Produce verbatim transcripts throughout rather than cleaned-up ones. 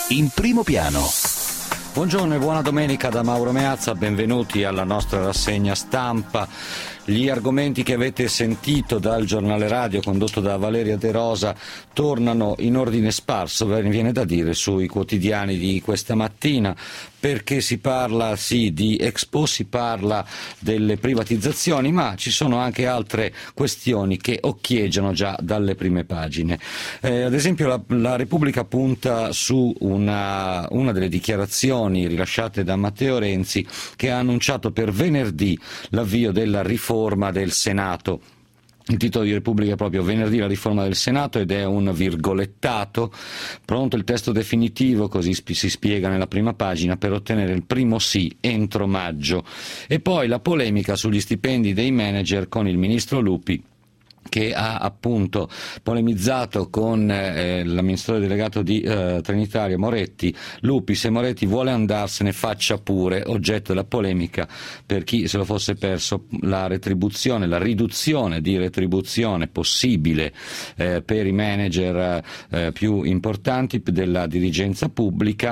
in primo piano. Buongiorno e buona domenica da Mauro Meazza, benvenuti alla nostra rassegna stampa. Gli argomenti che avete sentito dal giornale radio condotto da Valeria De Rosa tornano in ordine sparso, viene da dire, sui quotidiani di questa mattina, perché si parla sì di Expo, si parla delle privatizzazioni, ma ci sono anche altre questioni che occhieggiano già dalle prime pagine. Eh, ad esempio la, la Repubblica punta su una, una delle dichiarazioni rilasciate da Matteo Renzi, che ha annunciato per venerdì l'avvio della riforma del Senato. Il titolo di Repubblica è proprio venerdì la riforma del Senato ed è un virgolettato. Pronto il testo definitivo, così si spiega nella prima pagina, per ottenere il primo sì entro maggio. E poi la polemica sugli stipendi dei manager con il ministro Lupi, che ha appunto polemizzato con eh, l'amministratore delegato di eh, Trenitalia Moretti. Lupi, se Moretti vuole andarsene faccia pure, oggetto della polemica per chi se lo fosse perso, la retribuzione, la riduzione di retribuzione possibile eh, per i manager eh, più importanti della dirigenza pubblica,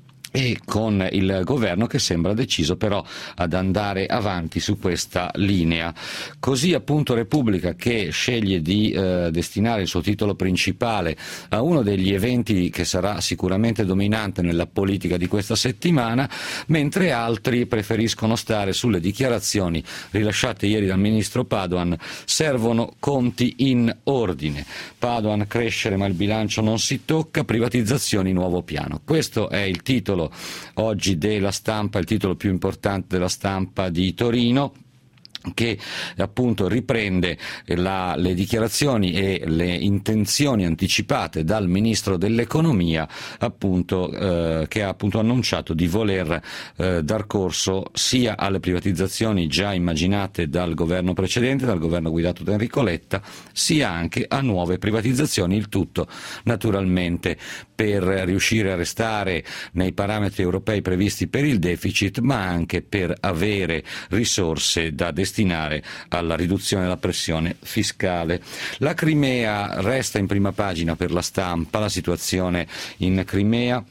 e con il governo che sembra deciso però ad andare avanti su questa linea. Così appunto Repubblica, che sceglie di eh, destinare il suo titolo principale a uno degli eventi che sarà sicuramente dominante nella politica di questa settimana, mentre altri preferiscono stare sulle dichiarazioni rilasciate ieri dal ministro Padoan. Servono conti in ordine. Padoan: crescere ma il bilancio non si tocca, privatizzazioni nuovo piano. Questo è il titolo oggi della Stampa, il titolo più importante della Stampa di Torino, che appunto riprende la, le dichiarazioni e le intenzioni anticipate dal ministro dell'economia, appunto eh, che ha appunto annunciato di voler eh, dar corso sia alle privatizzazioni già immaginate dal governo precedente, dal governo guidato da Enrico Letta, sia anche a nuove privatizzazioni, il tutto naturalmente per riuscire a restare nei parametri europei previsti per il deficit, ma anche per avere risorse da destinare destinare alla riduzione della pressione fiscale. La Crimea resta in prima pagina per la Stampa, la situazione in Crimea.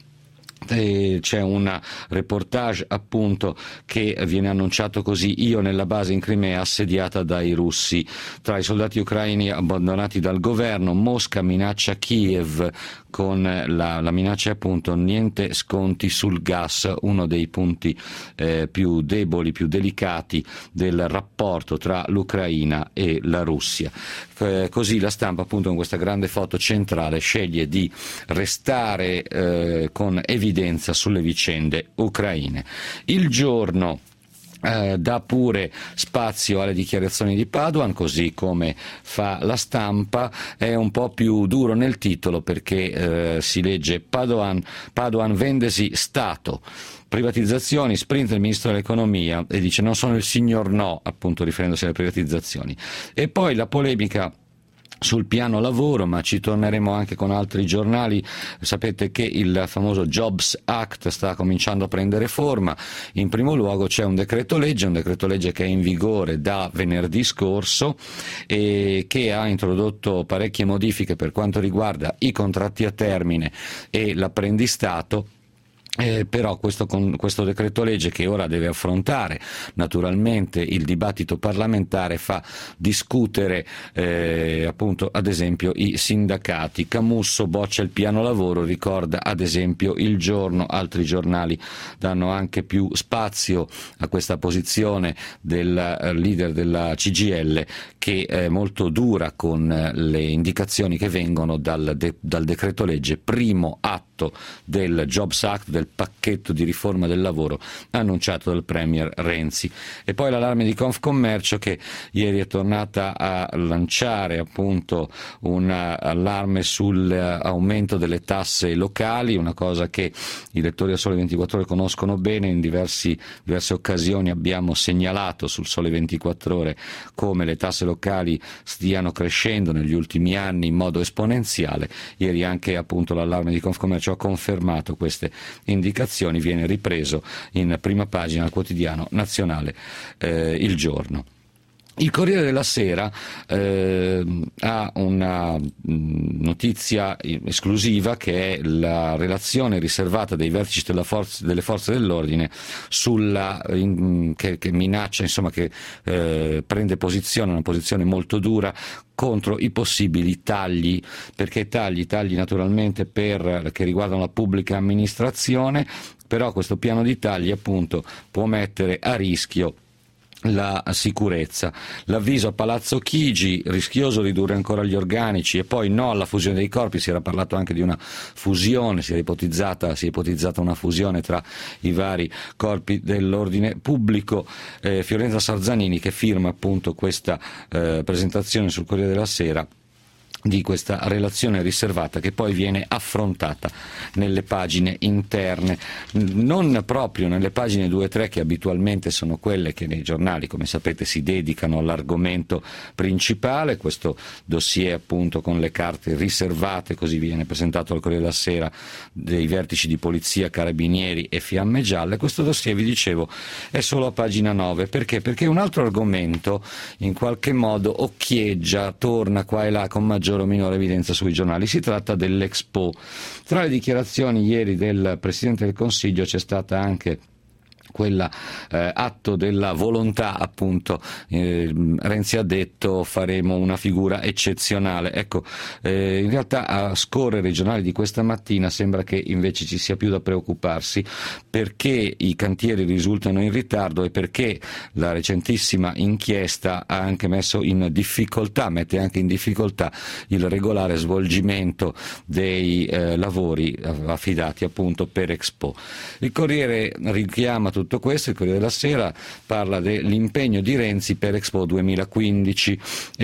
E c'è un reportage appunto che viene annunciato così: io nella base in Crimea assediata dai russi. Tra i soldati ucraini abbandonati dal governo, Mosca minaccia Kiev con la, la minaccia appunto niente sconti sul gas, uno dei punti eh, più deboli, più delicati del rapporto tra l'Ucraina e la Russia. Eh, così la Stampa appunto in questa grande foto centrale sceglie di restare eh, con evidenza sulle vicende ucraine. Il Giorno Eh, dà pure spazio alle dichiarazioni di Padoan, così come fa la Stampa. È un po' più duro nel titolo perché eh, si legge Padoan, Padoan vendesi Stato, privatizzazioni, sprint del ministro dell'economia, e dice non sono il signor no, appunto riferendosi alle privatizzazioni. E poi la polemica sul piano lavoro, ma ci torneremo anche con altri giornali. Sapete che il famoso Jobs Act sta cominciando a prendere forma. In primo luogo c'è un decreto legge, un decreto legge che è in vigore da venerdì scorso e che ha introdotto parecchie modifiche per quanto riguarda i contratti a termine e l'apprendistato. Eh, però questo, con, questo decreto legge, che ora deve affrontare naturalmente il dibattito parlamentare, fa discutere eh, appunto ad esempio i sindacati. Camusso boccia il piano lavoro, ricorda ad esempio Il Giorno. Altri giornali danno anche più spazio a questa posizione del eh, leader della C G I L, che è molto dura con le indicazioni che vengono dal, de, dal decreto legge, primo atto del Jobs Act, del pacchetto di riforma del lavoro annunciato dal Premier Renzi. E poi l'allarme di Confcommercio, che ieri è tornata a lanciare appunto un allarme sull'aumento delle tasse locali, una cosa che i lettori del Sole ventiquattro Ore conoscono bene. In diversi, diverse occasioni abbiamo segnalato sul Sole ventiquattro Ore come le tasse locali stiano crescendo negli ultimi anni in modo esponenziale. Ieri anche appunto l'allarme di Confcommercio ha confermato queste indicazioni, viene ripreso in prima pagina al quotidiano nazionale eh, Il Giorno. Il Corriere della Sera eh, ha una notizia esclusiva, che è la relazione riservata dei vertici della forza, delle forze dell'ordine sulla in, che, che minaccia, insomma, che eh, prende posizione, una posizione molto dura contro i possibili tagli, perché tagli, tagli naturalmente per, che riguardano la pubblica amministrazione, però questo piano di tagli appunto può mettere a rischio la sicurezza. L'avviso a Palazzo Chigi: rischioso ridurre ancora gli organici, e poi no alla fusione dei corpi. Si era parlato anche di una fusione, si è ipotizzata, si è ipotizzata una fusione tra i vari corpi dell'ordine pubblico. eh, Fiorenza Sarzanini, che firma appunto questa eh, presentazione sul Corriere della Sera di questa relazione riservata, che poi viene affrontata nelle pagine interne, non proprio nelle pagine due e tre, che abitualmente sono quelle che nei giornali, come sapete, si dedicano all'argomento principale. Questo dossier appunto con le carte riservate, così viene presentato al Corriere della Sera, dei vertici di polizia, carabinieri e Fiamme Gialle. Questo dossier, vi dicevo, è solo a pagina nove. Perché? Perché un altro argomento in qualche modo occhieggia, torna qua e là con maggiore o minore evidenza sui giornali. Si tratta dell'Expo. Tra le dichiarazioni ieri del Presidente del Consiglio c'è stata anche quella eh, atto della volontà, appunto. eh, Renzi ha detto: faremo una figura eccezionale. Ecco, eh, in realtà a scorrere i giornali di questa mattina sembra che invece ci sia più da preoccuparsi, perché i cantieri risultano in ritardo e perché la recentissima inchiesta ha anche messo in difficoltà, mette anche in difficoltà il regolare svolgimento dei eh, lavori affidati appunto per Expo. Il Corriere richiama tutto tutto questo. Il Corriere della Sera parla dell'impegno di Renzi per Expo duemilaquindici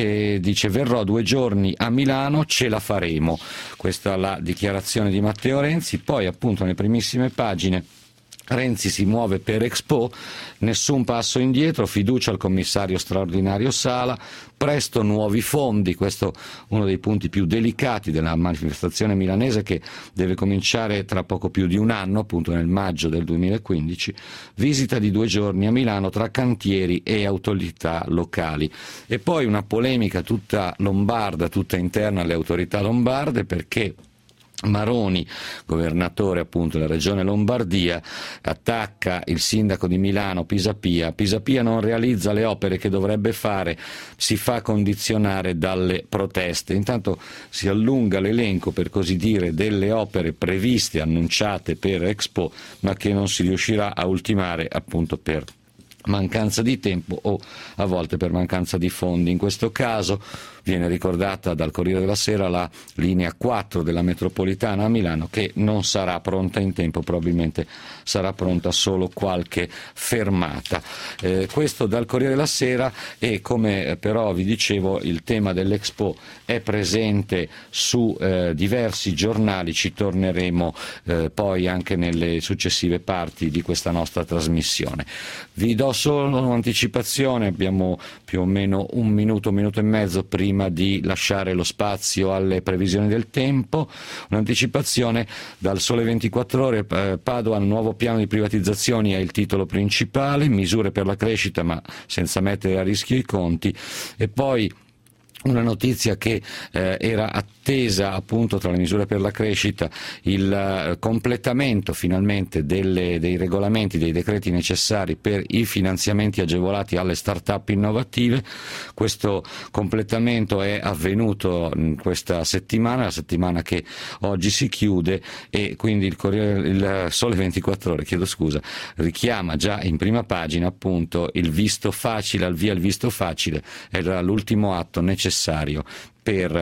e dice: verrò due giorni a Milano, ce la faremo. Questa è la dichiarazione di Matteo Renzi. Poi appunto nelle primissime pagine Renzi si muove per Expo, nessun passo indietro, fiducia al commissario straordinario Sala, presto nuovi fondi. Questo è uno dei punti più delicati della manifestazione milanese, che deve cominciare tra poco più di un anno, appunto nel maggio del duemilaquindici. Visita di due giorni a Milano tra cantieri e autorità locali. E poi una polemica tutta lombarda, tutta interna alle autorità lombarde, perché Maroni, governatore appunto della regione Lombardia, attacca il sindaco di Milano Pisapia. Pisapia non realizza le opere che dovrebbe fare, si fa condizionare dalle proteste. Intanto si allunga l'elenco, per così dire, delle opere previste, annunciate per Expo, ma che non si riuscirà a ultimare appunto per mancanza di tempo o a volte per mancanza di fondi. In questo caso viene ricordata dal Corriere della Sera la linea quattro della metropolitana a Milano, che non sarà pronta in tempo, probabilmente sarà pronta solo qualche fermata. Eh, questo dal Corriere della Sera. E come però vi dicevo, il tema dell'Expo è presente su eh, diversi giornali, ci torneremo eh, poi anche nelle successive parti di questa nostra trasmissione. Vi do solo un'anticipazione, abbiamo più o meno un minuto, un minuto e mezzo prima di lasciare lo spazio alle previsioni del tempo. Un'anticipazione dal Sole ventiquattro Ore: eh, Padoan, nuovo piano di privatizzazioni, è il titolo principale, misure per la crescita ma senza mettere a rischio i conti. E poi una notizia che eh, era attesa, appunto, tra le misure per la crescita, il uh, completamento finalmente delle, dei regolamenti, dei decreti necessari per i finanziamenti agevolati alle start-up innovative. Questo completamento è avvenuto in questa settimana, la settimana che oggi si chiude, e quindi il, Corriere, il Sole ventiquattro Ore, chiedo scusa, richiama già in prima pagina appunto il visto facile, al via il visto facile, era l'ultimo atto necessario necessario per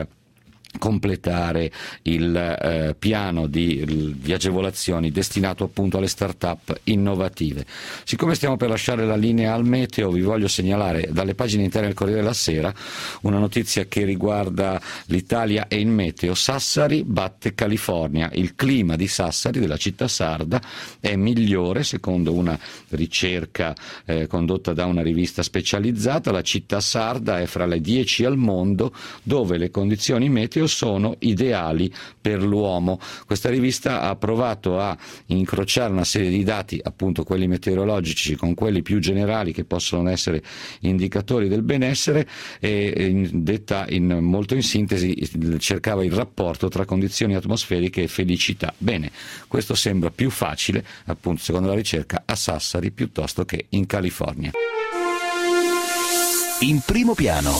completare il eh, piano di, di agevolazioni destinato appunto alle start-up innovative. Siccome stiamo per lasciare la linea al meteo, vi voglio segnalare dalle pagine interne del Corriere della Sera una notizia che riguarda l'Italia e il meteo. Sassari batte California. Il clima di Sassari, della città sarda, è migliore secondo una ricerca eh, condotta da una rivista specializzata. La città sarda è fra le dieci al mondo dove le condizioni meteo sono ideali per l'uomo. Questa rivista ha provato a incrociare una serie di dati, appunto quelli meteorologici, con quelli più generali che possono essere indicatori del benessere, e in, detta in, molto in sintesi cercava il rapporto tra condizioni atmosferiche e felicità. Bene, questo sembra più facile, appunto secondo la ricerca, a Sassari piuttosto che in California. In primo piano.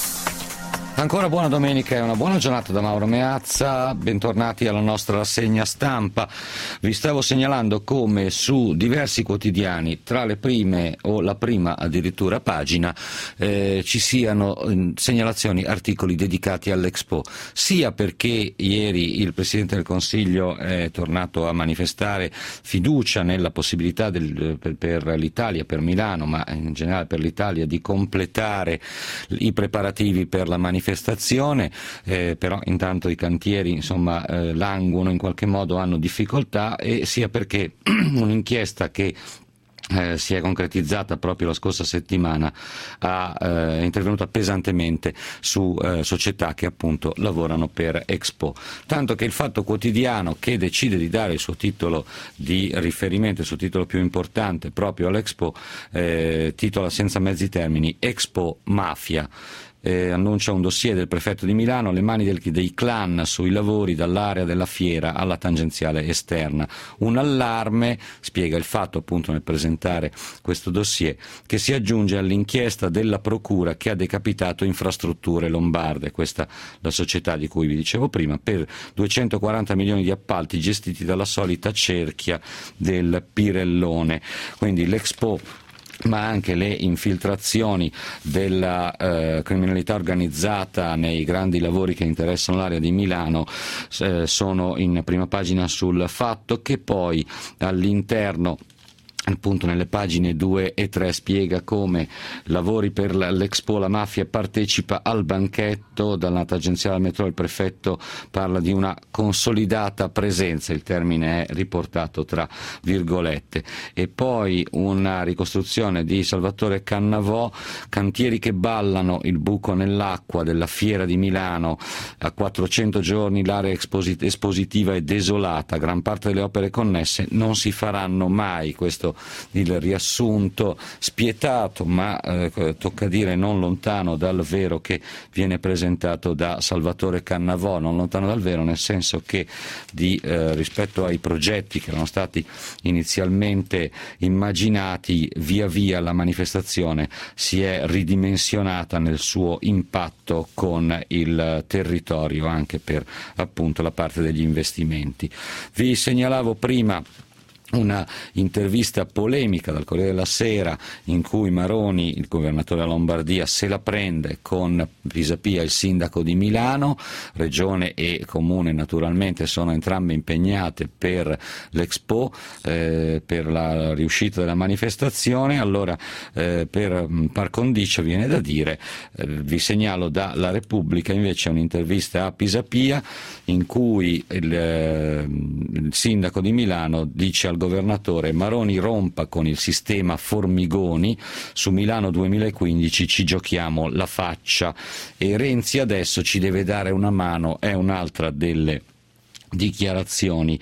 Ancora buona domenica e una buona giornata da Mauro Meazza, bentornati alla nostra rassegna stampa. Vi stavo segnalando come su diversi quotidiani, tra le prime o la prima addirittura pagina, eh, ci siano eh, segnalazioni, articoli dedicati all'Expo, sia perché ieri il Presidente del Consiglio è tornato a manifestare fiducia nella possibilità del, per, per l'Italia, per Milano, ma in generale per l'Italia, di completare i preparativi per la manifestazione. manifestazione, eh, però intanto i cantieri insomma eh, languono, in qualche modo hanno difficoltà, e sia perché un'inchiesta che Eh, si è concretizzata proprio la scorsa settimana ha, eh, è intervenuta pesantemente su eh, società che appunto lavorano per Expo, tanto che il Fatto Quotidiano, che decide di dare il suo titolo di riferimento, il suo titolo più importante proprio all'Expo, eh, titola senza mezzi termini Expo Mafia. Eh, annuncia un dossier del prefetto di Milano, le mani del, dei clan sui lavori dall'area della fiera alla tangenziale esterna. Un allarme, spiega il Fatto appunto nel presentare questo dossier, che si aggiunge all'inchiesta della procura che ha decapitato Infrastrutture Lombarde, questa la società di cui vi dicevo prima, per duecentoquaranta milioni di appalti gestiti dalla solita cerchia del Pirellone. Quindi l'Expo, ma anche le infiltrazioni della eh, criminalità organizzata nei grandi lavori che interessano l'area di Milano eh, sono in prima pagina sul Fatto, che poi all'interno, appunto nelle pagine due e tre, spiega come lavori per l'Expo la mafia partecipa al banchetto. Dalla tangenziale al metro il prefetto parla di una consolidata presenza, il termine è riportato tra virgolette, e poi una ricostruzione di Salvatore Cannavò, cantieri che ballano, il buco nell'acqua della fiera di Milano, a quattrocento giorni l'area esposit- espositiva è desolata, gran parte delle opere connesse non si faranno mai. Questo il riassunto spietato, ma eh, tocca dire non lontano dal vero, che viene presentato da Salvatore Cannavò, non lontano dal vero nel senso che di, eh, rispetto ai progetti che erano stati inizialmente immaginati, via via la manifestazione si è ridimensionata nel suo impatto con il territorio, anche per appunto la parte degli investimenti. Vi segnalavo prima una intervista polemica dal Corriere della Sera in cui Maroni, il governatore della Lombardia, se la prende con Pisapia, il sindaco di Milano. Regione e Comune naturalmente sono entrambe impegnate per l'Expo, eh, per la riuscita della manifestazione. Allora eh, per par condicio viene da dire, eh, vi segnalo dalla Repubblica invece un'intervista a Pisapia in cui il, eh, il sindaco di Milano dice al governatore: Maroni rompa con il sistema Formigoni, su Milano duemilaquindici ci giochiamo la faccia, e Renzi adesso ci deve dare una mano. È un'altra delle dichiarazioni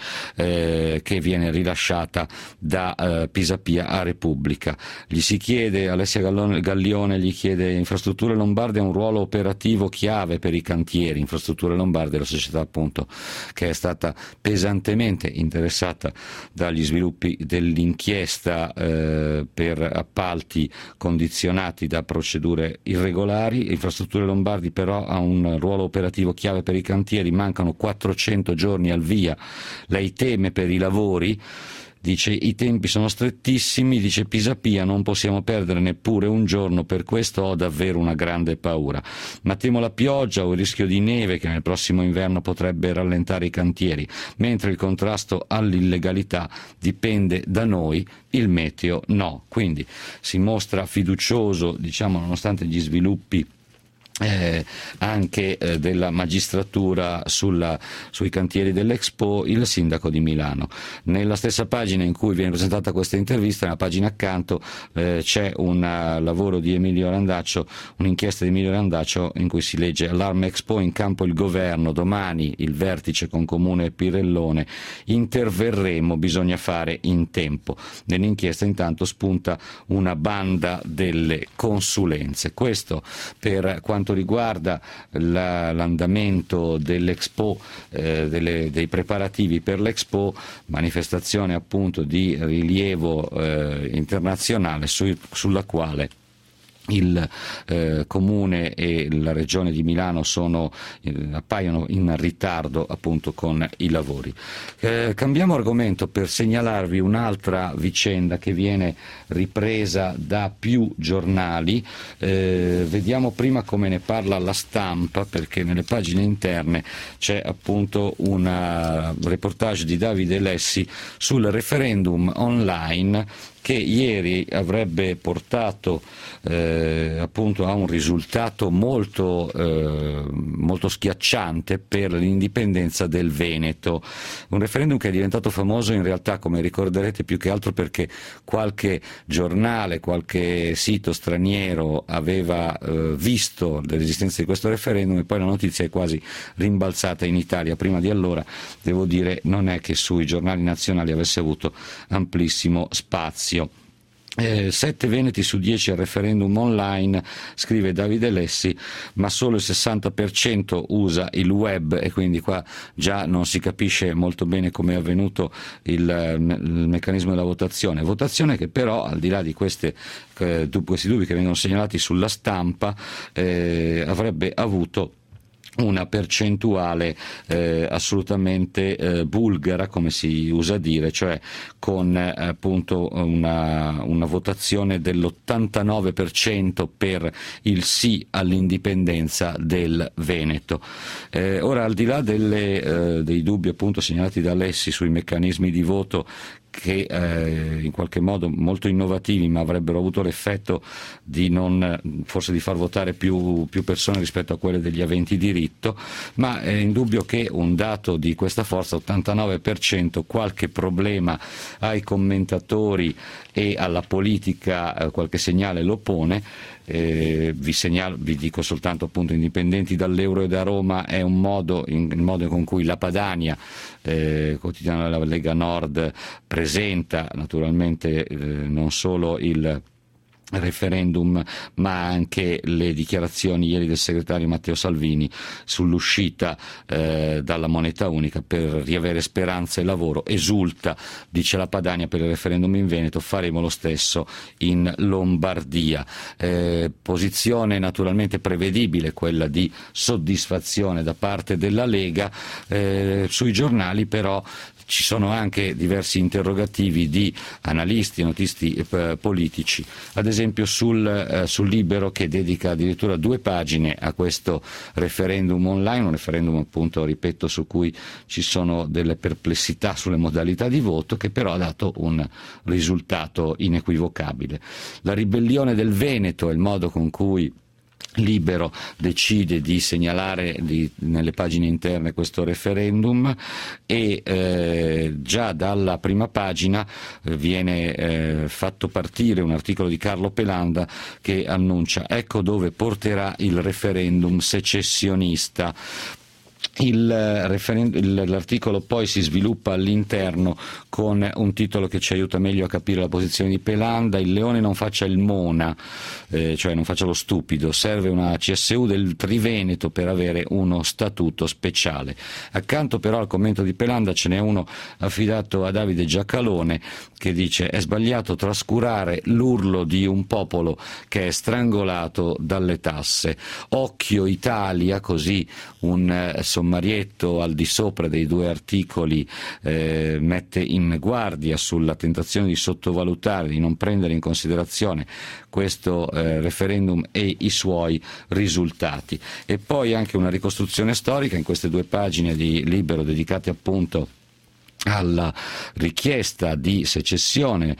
eh, che viene rilasciata da eh, Pisapia a Repubblica. Gli si chiede, Alessia Gallone, Gallione gli chiede: Infrastrutture Lombarde ha un ruolo operativo chiave per i cantieri. Infrastrutture Lombarde è la società appunto che è stata pesantemente interessata dagli sviluppi dell'inchiesta eh, per appalti condizionati da procedure irregolari. Infrastrutture Lombardi però ha un ruolo operativo chiave per i cantieri, mancano quattrocento giorni al via, lei teme per i lavori, dice i tempi sono strettissimi, dice Pisapia non possiamo perdere neppure un giorno, per questo ho davvero una grande paura, ma temo la pioggia o il rischio di neve che nel prossimo inverno potrebbe rallentare i cantieri, mentre il contrasto all'illegalità dipende da noi, il meteo no. Quindi si mostra fiducioso, diciamo, nonostante gli sviluppi Eh, anche eh, della magistratura sulla, sui cantieri dell'Expo, il sindaco di Milano. Nella stessa pagina in cui viene presentata questa intervista, nella pagina accanto, eh, c'è un uh, lavoro di Emilio Randaccio, un'inchiesta di Emilio Randaccio in cui si legge: allarme Expo, in campo il governo, domani il vertice con Comune e Pirellone, interverremo, bisogna fare in tempo. Nell'inchiesta intanto spunta una banda delle consulenze. Questo per quanto riguarda la, l'andamento dell'Expo, eh, delle, dei preparativi per l'Expo, manifestazione appunto di rilievo eh, internazionale su, sulla quale il eh, Comune e la Regione di Milano sono, eh, appaiono in ritardo appunto con i lavori. Eh, cambiamo argomento per segnalarvi un'altra vicenda che viene ripresa da più giornali. Eh, vediamo prima come ne parla La Stampa, perché nelle pagine interne c'è appunto un reportage di Davide Lessi sul referendum online che ieri avrebbe portato eh, appunto a un risultato molto, eh, molto schiacciante per l'indipendenza del Veneto. Un referendum che è diventato famoso in realtà, come ricorderete, più che altro perché qualche giornale, qualche sito straniero aveva eh, visto l'esistenza di questo referendum e poi la notizia è quasi rimbalzata in Italia. Prima di allora, devo dire, non è che sui giornali nazionali avesse avuto amplissimo spazio. Eh, sette veneti su dieci al referendum online, scrive Davide Lessi, ma solo il sessanta per cento usa il web, e quindi qua già non si capisce molto bene come è avvenuto il, il meccanismo della votazione. Votazione che però, al di là di queste, eh, questi dubbi che vengono segnalati sulla Stampa, eh, avrebbe avuto una percentuale eh, assolutamente eh, bulgara, come si usa dire, cioè con eh, appunto una, una votazione dell'ottantanove per cento per il sì all'indipendenza del Veneto. Eh, ora, al di là delle, eh, dei dubbi appunto segnalati da Lessi sui meccanismi di voto, che eh, in qualche modo molto innovativi, ma avrebbero avuto l'effetto di non, forse di far votare più, più persone rispetto a quelle degli aventi diritto, ma è indubbio che un dato di questa forza, ottantanove per cento, qualche problema ai commentatori e alla politica, eh, qualche segnale lo pone. Eh, vi segnalo, vi dico soltanto appunto, indipendenti dall'Euro e da Roma è un modo, in, il modo con cui la Padania, eh, quotidiano della Lega Nord, presenta naturalmente eh, non solo il referendum ma anche le dichiarazioni ieri del segretario Matteo Salvini sull'uscita eh, dalla moneta unica per riavere speranza e lavoro. Esulta, dice la Padania, per il referendum in Veneto, faremo lo stesso in Lombardia. Eh, posizione naturalmente prevedibile, quella di soddisfazione da parte della Lega. Eh, sui giornali però ci sono anche diversi interrogativi di analisti, notisti eh, politici, ad esempio sul, eh, sul Libero, che dedica addirittura due pagine a questo referendum online, un referendum appunto, ripeto, su cui ci sono delle perplessità sulle modalità di voto, che però ha dato un risultato inequivocabile. La ribellione del Veneto è il modo con cui Libero decide di segnalare di, nelle pagine interne questo referendum, e eh, già dalla prima pagina eh, viene eh, fatto partire un articolo di Carlo Pelanda che annuncia: ecco dove porterà il referendum secessionista. Il referend- l'articolo poi si sviluppa all'interno con un titolo che ci aiuta meglio a capire la posizione di Pelanda: il leone non faccia il mona, eh, cioè non faccia lo stupido, serve una C S U del Triveneto per avere uno statuto speciale. Accanto però al commento di Pelanda ce n'è uno affidato a Davide Giacalone, che dice: è sbagliato trascurare l'urlo di un popolo che è strangolato dalle tasse. Occhio Italia, così un eh, sommarietto al di sopra dei due articoli eh, mette in guardia sulla tentazione di sottovalutare, di non prendere in considerazione questo eh, referendum e i suoi risultati. E poi anche una ricostruzione storica in queste due pagine di Libero dedicate appunto alla richiesta di secessione,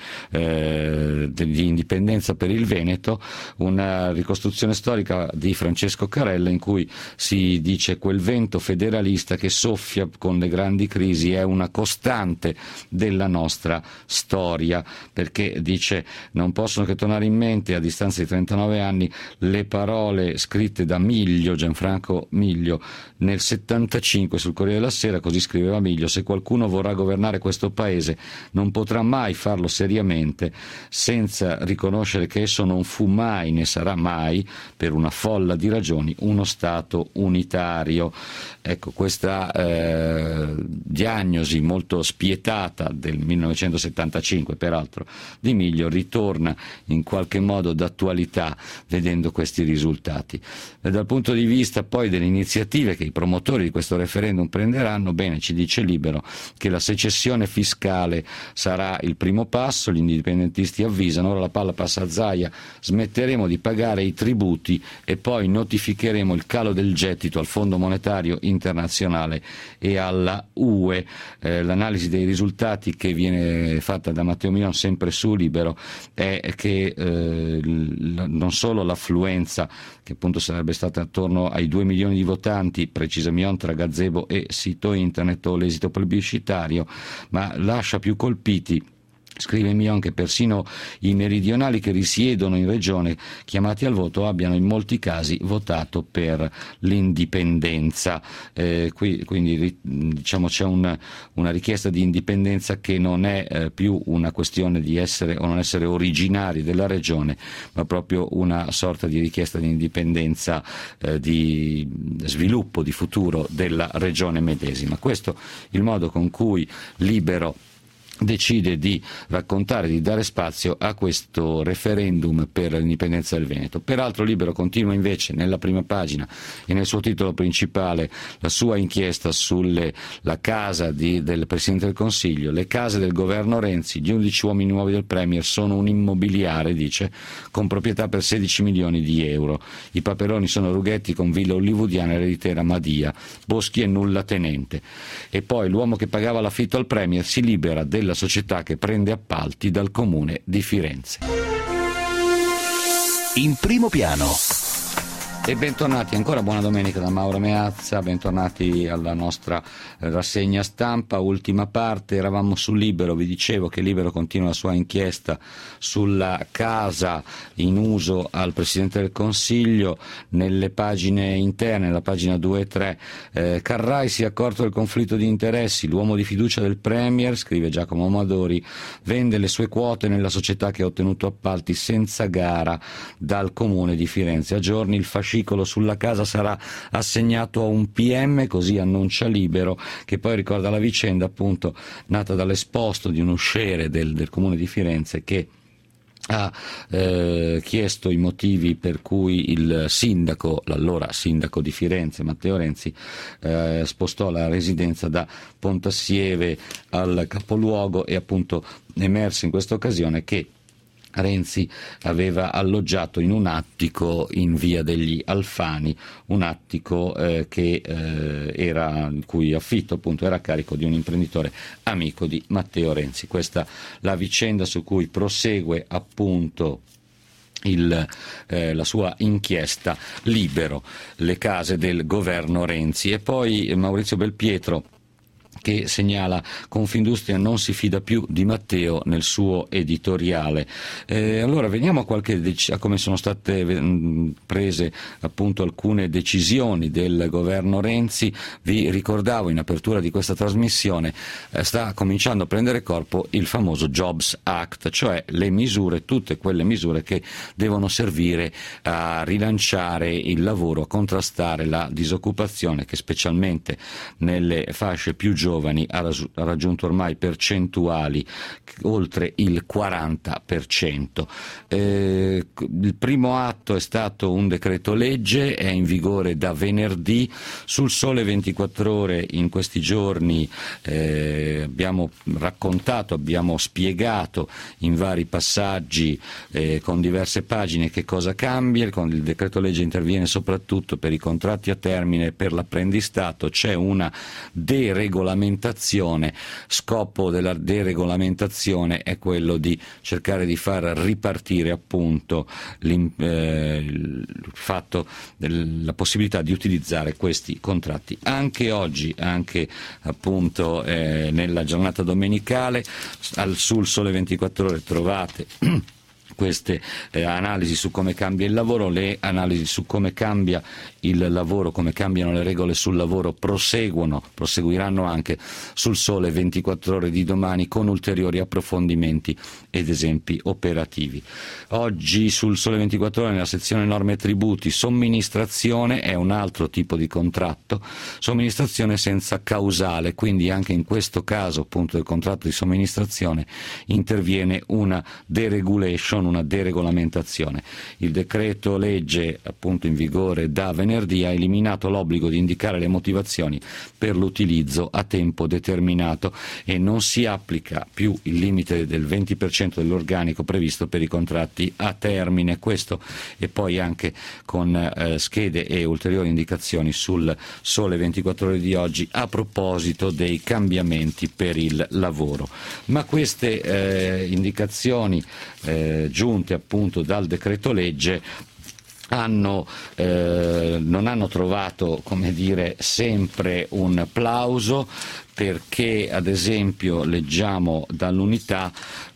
eh, di indipendenza per il Veneto, una ricostruzione storica di Francesco Carella in cui si dice: quel vento federalista che soffia con le grandi crisi è una costante della nostra storia, perché dice non possono che tornare in mente a distanza di trentanove anni le parole scritte da Miglio, Gianfranco Miglio, nel settantacinque sul Corriere della Sera. Così scriveva Miglio: se qualcuno vorrà governare questo paese non potrà mai farlo seriamente senza riconoscere che esso non fu mai né sarà mai, per una folla di ragioni, uno Stato unitario. Ecco, questa eh, diagnosi molto spietata del millenovecentosettantacinque, peraltro, di Miglio, ritorna in qualche modo d'attualità vedendo questi risultati. E dal punto di vista poi delle iniziative che i promotori di questo referendum prenderanno, bene, ci dice Libero che la secessione fiscale sarà il primo passo. Gli indipendentisti avvisano: ora la palla passa a Zaia, smetteremo di pagare i tributi e poi notificheremo il calo del gettito al Fondo Monetario Internazionale e alla U E. Eh, l'analisi dei risultati che viene fatta da Matteo Mion, sempre su Libero, è che eh, non solo l'affluenza, che appunto sarebbe stata attorno ai due milioni di votanti, precisa Mion, tra gazebo e sito internet o l'esito plebiscitario, ma lascia più colpiti, scrive Mion, che persino i meridionali che risiedono in regione chiamati al voto abbiano in molti casi votato per l'indipendenza. Eh, qui, quindi diciamo c'è un, una richiesta di indipendenza che non è eh, più una questione di essere o non essere originari della regione, ma proprio una sorta di richiesta di indipendenza, eh, di sviluppo, di futuro della regione medesima. Questo il modo con cui Libero decide di raccontare, di dare spazio a questo referendum per l'indipendenza del Veneto. Peraltro Libero continua invece nella prima pagina e nel suo titolo principale la sua inchiesta sulle la casa di, del Presidente del Consiglio. Le case del governo Renzi, gli undici uomini nuovi del Premier, sono un immobiliare, dice, con proprietà per sedici milioni di euro. I Paperoni sono Rughetti con villa hollywoodiana ereditiera Madia, Boschi è nulla tenente. E poi l'uomo che pagava l'affitto al Premier si libera della la società che prende appalti dal comune di Firenze. In primo piano. E bentornati ancora, buona domenica da Mauro Meazza, bentornati alla nostra rassegna stampa, ultima parte. Eravamo su Libero, vi dicevo che Libero continua la sua inchiesta sulla casa in uso al Presidente del Consiglio. Nelle pagine interne, la pagina due e tre, eh, Carrai si è accorto del conflitto di interessi, l'uomo di fiducia del Premier, scrive Giacomo Amadori, vende le sue quote nella società che ha ottenuto appalti senza gara dal comune di Firenze. A giorni il fascismo sulla casa sarà assegnato a un P M, così annuncia Libero, che poi ricorda la vicenda appunto nata dall'esposto di un usciere del, del comune di Firenze che ha eh, chiesto i motivi per cui il sindaco, l'allora sindaco di Firenze, Matteo Renzi, eh, spostò la residenza da Pontassieve al capoluogo, e appunto è emerso in questa occasione che Renzi aveva alloggiato in un attico in via degli Alfani, un attico eh, che eh, era, il cui affitto appunto era a carico di un imprenditore amico di Matteo Renzi. Questa la vicenda su cui prosegue appunto Il, eh, la sua inchiesta Libero, le case del governo Renzi. E poi Maurizio Belpietro, che segnala: Confindustria non si fida più di Matteo nel suo editoriale. Eh, allora veniamo a, qualche dec- a come sono state mh, prese appunto alcune decisioni del governo Renzi. Vi ricordavo in apertura di questa trasmissione, eh, sta cominciando a prendere corpo il famoso Jobs Act, cioè le misure, tutte quelle misure che devono servire a rilanciare il lavoro, a contrastare la disoccupazione che specialmente nelle fasce più giovani ha raggiunto ormai percentuali oltre il quaranta per cento. Eh, il primo atto è stato un decreto legge, è in vigore da venerdì. Sul Sole ventiquattro Ore in questi giorni eh, abbiamo raccontato, abbiamo spiegato in vari passaggi eh, con diverse pagine che cosa cambia. Con il decreto legge interviene soprattutto per i contratti a termine e per l'apprendistato. C'è una deregolamentazione deregolamentazione. Scopo della deregolamentazione è quello di cercare di far ripartire appunto eh, il fatto della possibilità di utilizzare questi contratti. Anche oggi, anche appunto eh, nella giornata domenicale, al, sul Sole ventiquattro Ore trovate queste eh, analisi su come cambia il lavoro, le analisi su come cambia il lavoro, come cambiano le regole sul lavoro proseguono, proseguiranno anche sul Sole ventiquattro Ore di domani con ulteriori approfondimenti ed esempi operativi. Oggi sul Sole ventiquattro Ore nella sezione norme e tributi, somministrazione è un altro tipo di contratto, somministrazione senza causale, quindi anche in questo caso appunto del contratto di somministrazione interviene una deregulation, una deregolamentazione. Il decreto legge appunto in vigore da venerdì ha eliminato l'obbligo di indicare le motivazioni per l'utilizzo a tempo determinato e non si applica più il limite del venti per cento dell'organico previsto per i contratti a termine. Questo e poi anche con eh, schede e ulteriori indicazioni sul Sole ventiquattro Ore di oggi a proposito dei cambiamenti per il lavoro. Ma queste eh, indicazioni eh, giunte appunto dal decreto legge hanno, eh, non hanno trovato, come dire, sempre un plauso, perché ad esempio leggiamo dall'Unità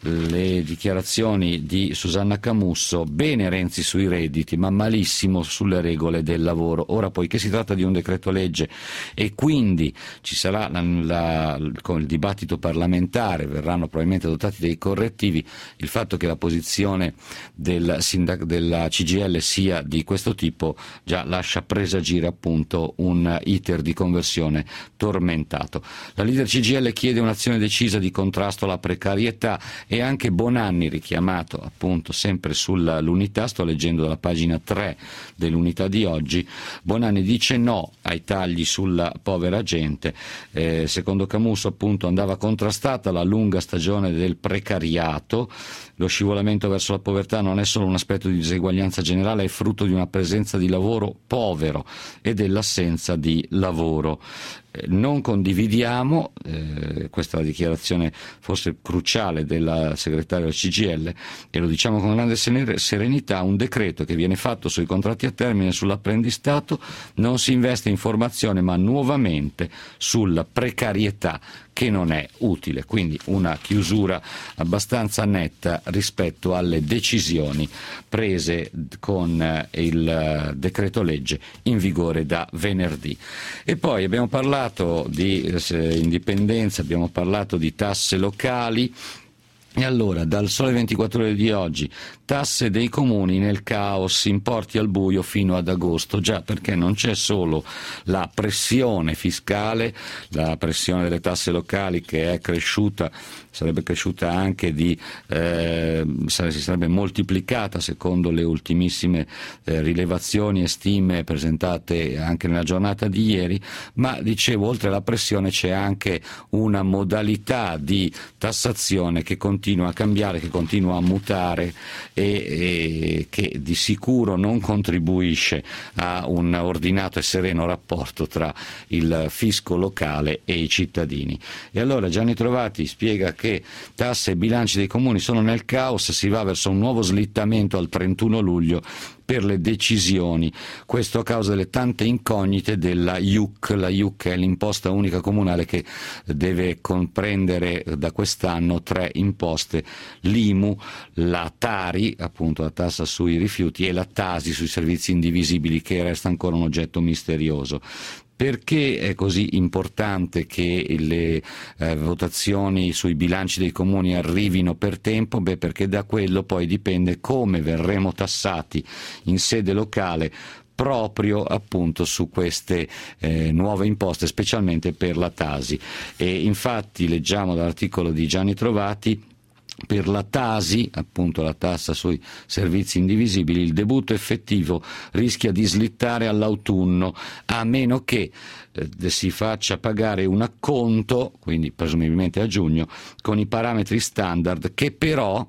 le dichiarazioni di Susanna Camusso: bene Renzi sui redditi ma malissimo sulle regole del lavoro. Ora, poiché si tratta di un decreto legge e quindi ci sarà la, la, il dibattito parlamentare, verranno probabilmente adottati dei correttivi, il fatto che la posizione del sindac- della C G I L sia di questo tipo già lascia presagire appunto un iter di conversione tormentato. La leader C G I L chiede un'azione decisa di contrasto alla precarietà e anche Bonanni, richiamato appunto sempre sull'Unità, sto leggendo dalla pagina tre dell'Unità di oggi, Bonanni dice no ai tagli sulla povera gente. Eh, secondo Camusso appunto andava contrastata la lunga stagione del precariato, lo scivolamento verso la povertà non è solo un aspetto di diseguaglianza generale, è frutto di una presenza di lavoro povero e dell'assenza di lavoro. Non condividiamo, eh, questa è la dichiarazione forse cruciale della segretaria del C G I L, e lo diciamo con grande serenità, un decreto che viene fatto sui contratti a termine, sull'apprendistato, non si investe in formazione ma nuovamente sulla precarietà, che non è utile. Quindi una chiusura abbastanza netta rispetto alle decisioni prese con il decreto legge in vigore da venerdì. E poi abbiamo parlato di indipendenza, abbiamo parlato di tasse locali. E allora, dal Sole ventiquattro Ore di oggi, tasse dei comuni nel caos, importi al buio fino ad agosto. Già, perché non c'è solo la pressione fiscale, la pressione delle tasse locali che è cresciuta, sarebbe cresciuta anche di, eh, si sarebbe moltiplicata secondo le ultimissime eh, rilevazioni e stime presentate anche nella giornata di ieri, ma dicevo, oltre alla pressione c'è anche una modalità di tassazione che continua continua a cambiare, che continua a mutare e, e che di sicuro non contribuisce a un ordinato e sereno rapporto tra il fisco locale e i cittadini. E allora Gianni Trovati spiega che tasse e bilanci dei comuni sono nel caos, si va verso un nuovo slittamento al trentuno luglio per le decisioni, questo a causa delle tante incognite della I U C. La I U C è l'imposta unica comunale che deve comprendere da quest'anno tre imposte: l'I M U, la Tari, appunto la tassa sui rifiuti, e la Tasi sui servizi indivisibili, che resta ancora un oggetto misterioso. Perché è così importante che le eh, votazioni sui bilanci dei comuni arrivino per tempo? Beh, perché da quello poi dipende come verremo tassati in sede locale proprio appunto su queste eh, nuove imposte, specialmente per la Tasi. E infatti leggiamo dall'articolo di Gianni Trovati: per la Tasi, appunto la tassa sui servizi indivisibili, il debutto effettivo rischia di slittare all'autunno, a meno che eh, si faccia pagare un acconto, quindi presumibilmente a giugno, con i parametri standard, che però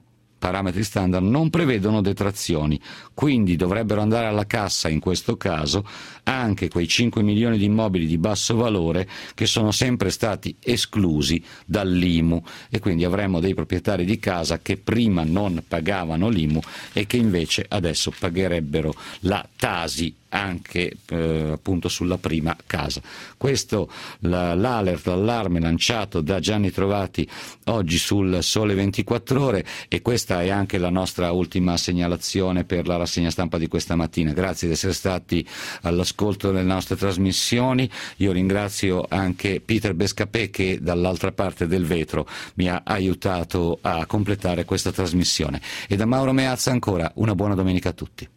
parametri standard non prevedono detrazioni, quindi dovrebbero andare alla cassa in questo caso anche quei cinque milioni di immobili di basso valore che sono sempre stati esclusi dall'I M U, e quindi avremo dei proprietari di casa che prima non pagavano l'I M U e che invece adesso pagherebbero la Tasi anche eh, appunto sulla prima casa. Questo la, l'alert, l'allarme lanciato da Gianni Trovati oggi sul Sole ventiquattro Ore, e questa è anche la nostra ultima segnalazione per la rassegna stampa di questa mattina. Grazie di essere stati all'ascolto delle nostre trasmissioni. Io ringrazio anche Peter Bescapè che dall'altra parte del vetro mi ha aiutato a completare questa trasmissione, e da Mauro Meazza ancora una buona domenica a tutti.